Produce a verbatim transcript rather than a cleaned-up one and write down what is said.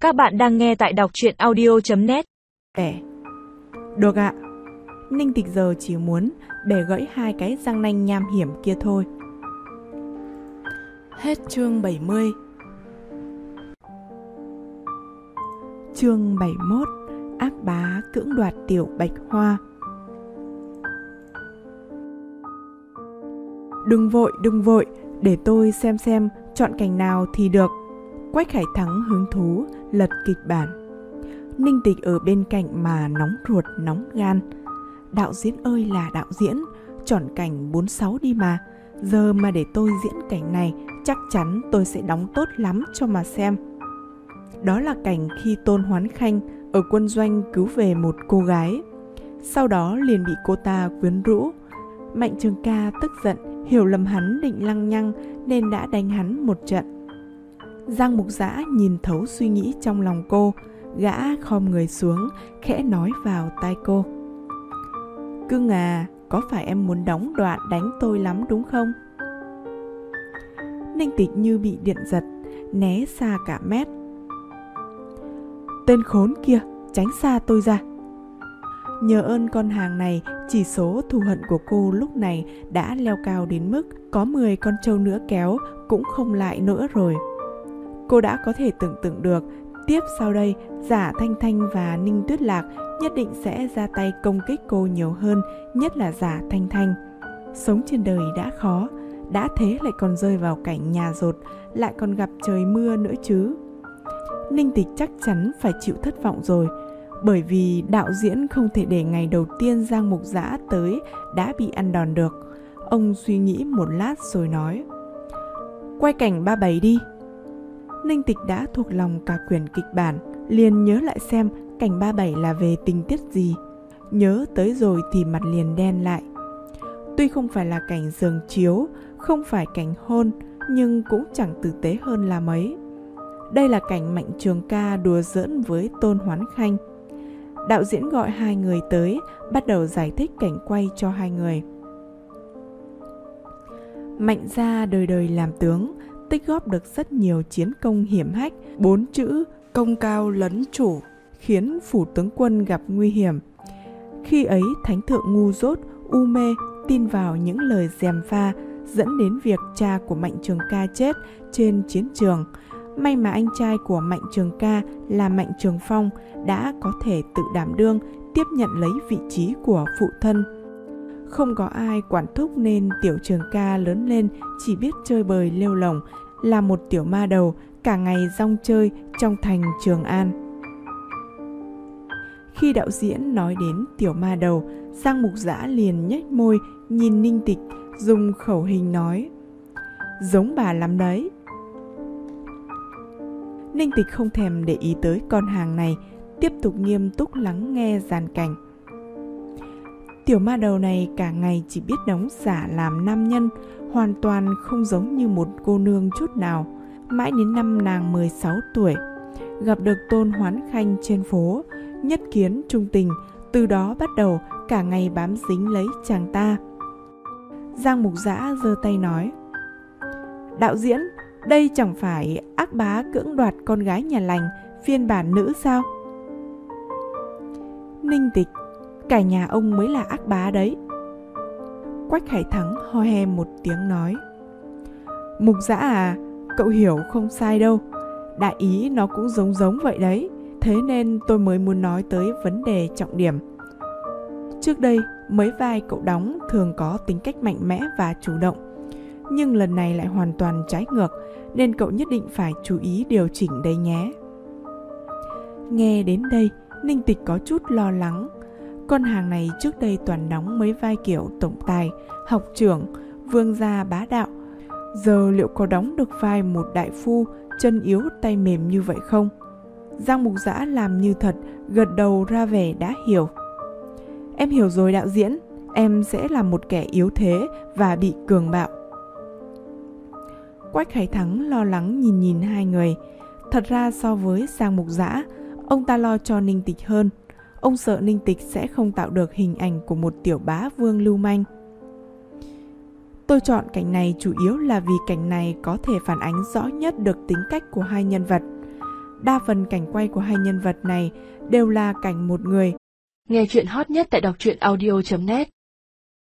Các bạn đang nghe tại đọc truyện audio chấm net. Bẻ. Được ạ. Ninh Tịch giờ chỉ muốn bẻ gãy hai cái răng nanh nham hiểm kia thôi. Hết chương bảy mươi. Chương bảy mươi mốt. Ác bá cưỡng đoạt tiểu bạch hoa. Đừng vội, đừng vội, để tôi xem xem chọn cảnh nào thì được. Quách Khải Thắng hứng thú lật kịch bản. Ninh Tịch ở bên cạnh mà nóng ruột nóng gan. Đạo diễn ơi là đạo diễn, chọn cảnh bốn sáu đi mà. Giờ mà để tôi diễn cảnh này, chắc chắn tôi sẽ đóng tốt lắm cho mà xem. Đó là cảnh khi Tôn Hoán Khanh ở quân doanh cứu về một cô gái, sau đó liền bị cô ta quyến rũ. Mạnh Trường Ca tức giận, hiểu lầm hắn định lăng nhăng nên đã đánh hắn một trận. Giang Mục Dã nhìn thấu suy nghĩ trong lòng cô, gã khom người xuống, khẽ nói vào tai cô. Cưng à, có phải em muốn đóng đoạn đánh tôi lắm đúng không? Ninh Tịch như bị điện giật, né xa cả mét. Tên khốn kia, tránh xa tôi ra. Nhờ ơn con hàng này, chỉ số thù hận của cô lúc này đã leo cao đến mức có mười con trâu nữa kéo cũng không lại nữa rồi. Cô đã có thể tưởng tượng được tiếp sau đây Giả Thanh Thanh và Ninh Tuyết Lạc nhất định sẽ ra tay công kích cô nhiều hơn, nhất là Giả Thanh Thanh. Sống trên đời đã khó, đã thế lại còn rơi vào cảnh nhà dột, lại còn gặp trời mưa nữa chứ. Ninh Tịch chắc chắn phải chịu thất vọng rồi, bởi vì đạo diễn không thể để ngày đầu tiên Giang Mục Dã tới đã bị ăn đòn được. Ông suy nghĩ một lát rồi nói, quay cảnh ba bảy đi. Ninh Tịch đã thuộc lòng cả quyển kịch bản, liền nhớ lại xem cảnh ba bảy là về tình tiết gì. Nhớ tới rồi thì mặt liền đen lại. Tuy không phải là cảnh giường chiếu, không phải cảnh hôn, nhưng cũng chẳng tử tế hơn là mấy. Đây là cảnh Mạnh Trường Ca đùa giỡn với Tôn Hoán Khanh. Đạo diễn gọi hai người tới, bắt đầu giải thích cảnh quay cho hai người. Mạnh gia đời đời làm tướng, tích góp được rất nhiều chiến công hiểm hách, bốn chữ công cao lấn chủ khiến phủ tướng quân gặp nguy hiểm. Khi ấy thánh thượng ngu dốt, u mê, tin vào những lời gièm pha, dẫn đến việc cha của Mạnh Trường Ca chết trên chiến trường. May mà anh trai của Mạnh Trường Ca là Mạnh Trường Phong đã có thể tự đảm đương tiếp nhận lấy vị trí của phụ thân. Không có ai quản thúc nên Tiểu Trường Ca lớn lên chỉ biết chơi bời lêu lổng, là một tiểu ma đầu cả ngày rong chơi trong thành Trường An. Khi đạo diễn nói đến tiểu ma đầu, Giang Mục Dã liền nhếch môi nhìn Ninh Tịch, dùng khẩu hình nói, giống bà lắm đấy. Ninh Tịch không thèm để ý tới con hàng này, tiếp tục nghiêm túc lắng nghe dàn cảnh. Tiểu ma đầu này cả ngày chỉ biết đóng giả làm nam nhân, hoàn toàn không giống như một cô nương chút nào. Mãi đến năm nàng mười sáu tuổi, gặp được Tôn Hoán Khanh trên phố, nhất kiến trung tình, từ đó bắt đầu cả ngày bám dính lấy chàng ta. Giang Mục Dã giơ tay nói, đạo diễn, đây chẳng phải ác bá cưỡng đoạt con gái nhà lành phiên bản nữ sao? Ninh Tịch, cả nhà ông mới là ác bá đấy. Quách Khải Thắng ho he một tiếng nói, Mục Dã à, cậu hiểu không sai đâu, đại ý nó cũng giống giống vậy đấy, thế nên tôi mới muốn nói tới vấn đề trọng điểm. Trước đây mấy vai cậu đóng thường có tính cách mạnh mẽ và chủ động, nhưng lần này lại hoàn toàn trái ngược, nên cậu nhất định phải chú ý điều chỉnh đây nhé. Nghe đến đây, Ninh Tịch có chút lo lắng. Con hàng này trước đây toàn đóng mấy vai kiểu tổng tài, học trưởng, vương gia bá đạo. Giờ liệu có đóng được vai một đại phu, chân yếu tay mềm như vậy không? Giang Mục Dã làm như thật, gật đầu ra vẻ đã hiểu. Em hiểu rồi đạo diễn, em sẽ là một kẻ yếu thế và bị cường bạo. Quách Khải Thắng lo lắng nhìn nhìn hai người. Thật ra so với Giang Mục Dã, ông ta lo cho Ninh Tịch hơn. Ông sợ Ninh Tịch sẽ không tạo được hình ảnh của một tiểu bá vương lưu manh. Tôi chọn cảnh này chủ yếu là vì cảnh này có thể phản ánh rõ nhất được tính cách của hai nhân vật. Đa phần cảnh quay của hai nhân vật này đều là cảnh một người. Nghe chuyện hot nhất tại đọc truyện audio chấm net.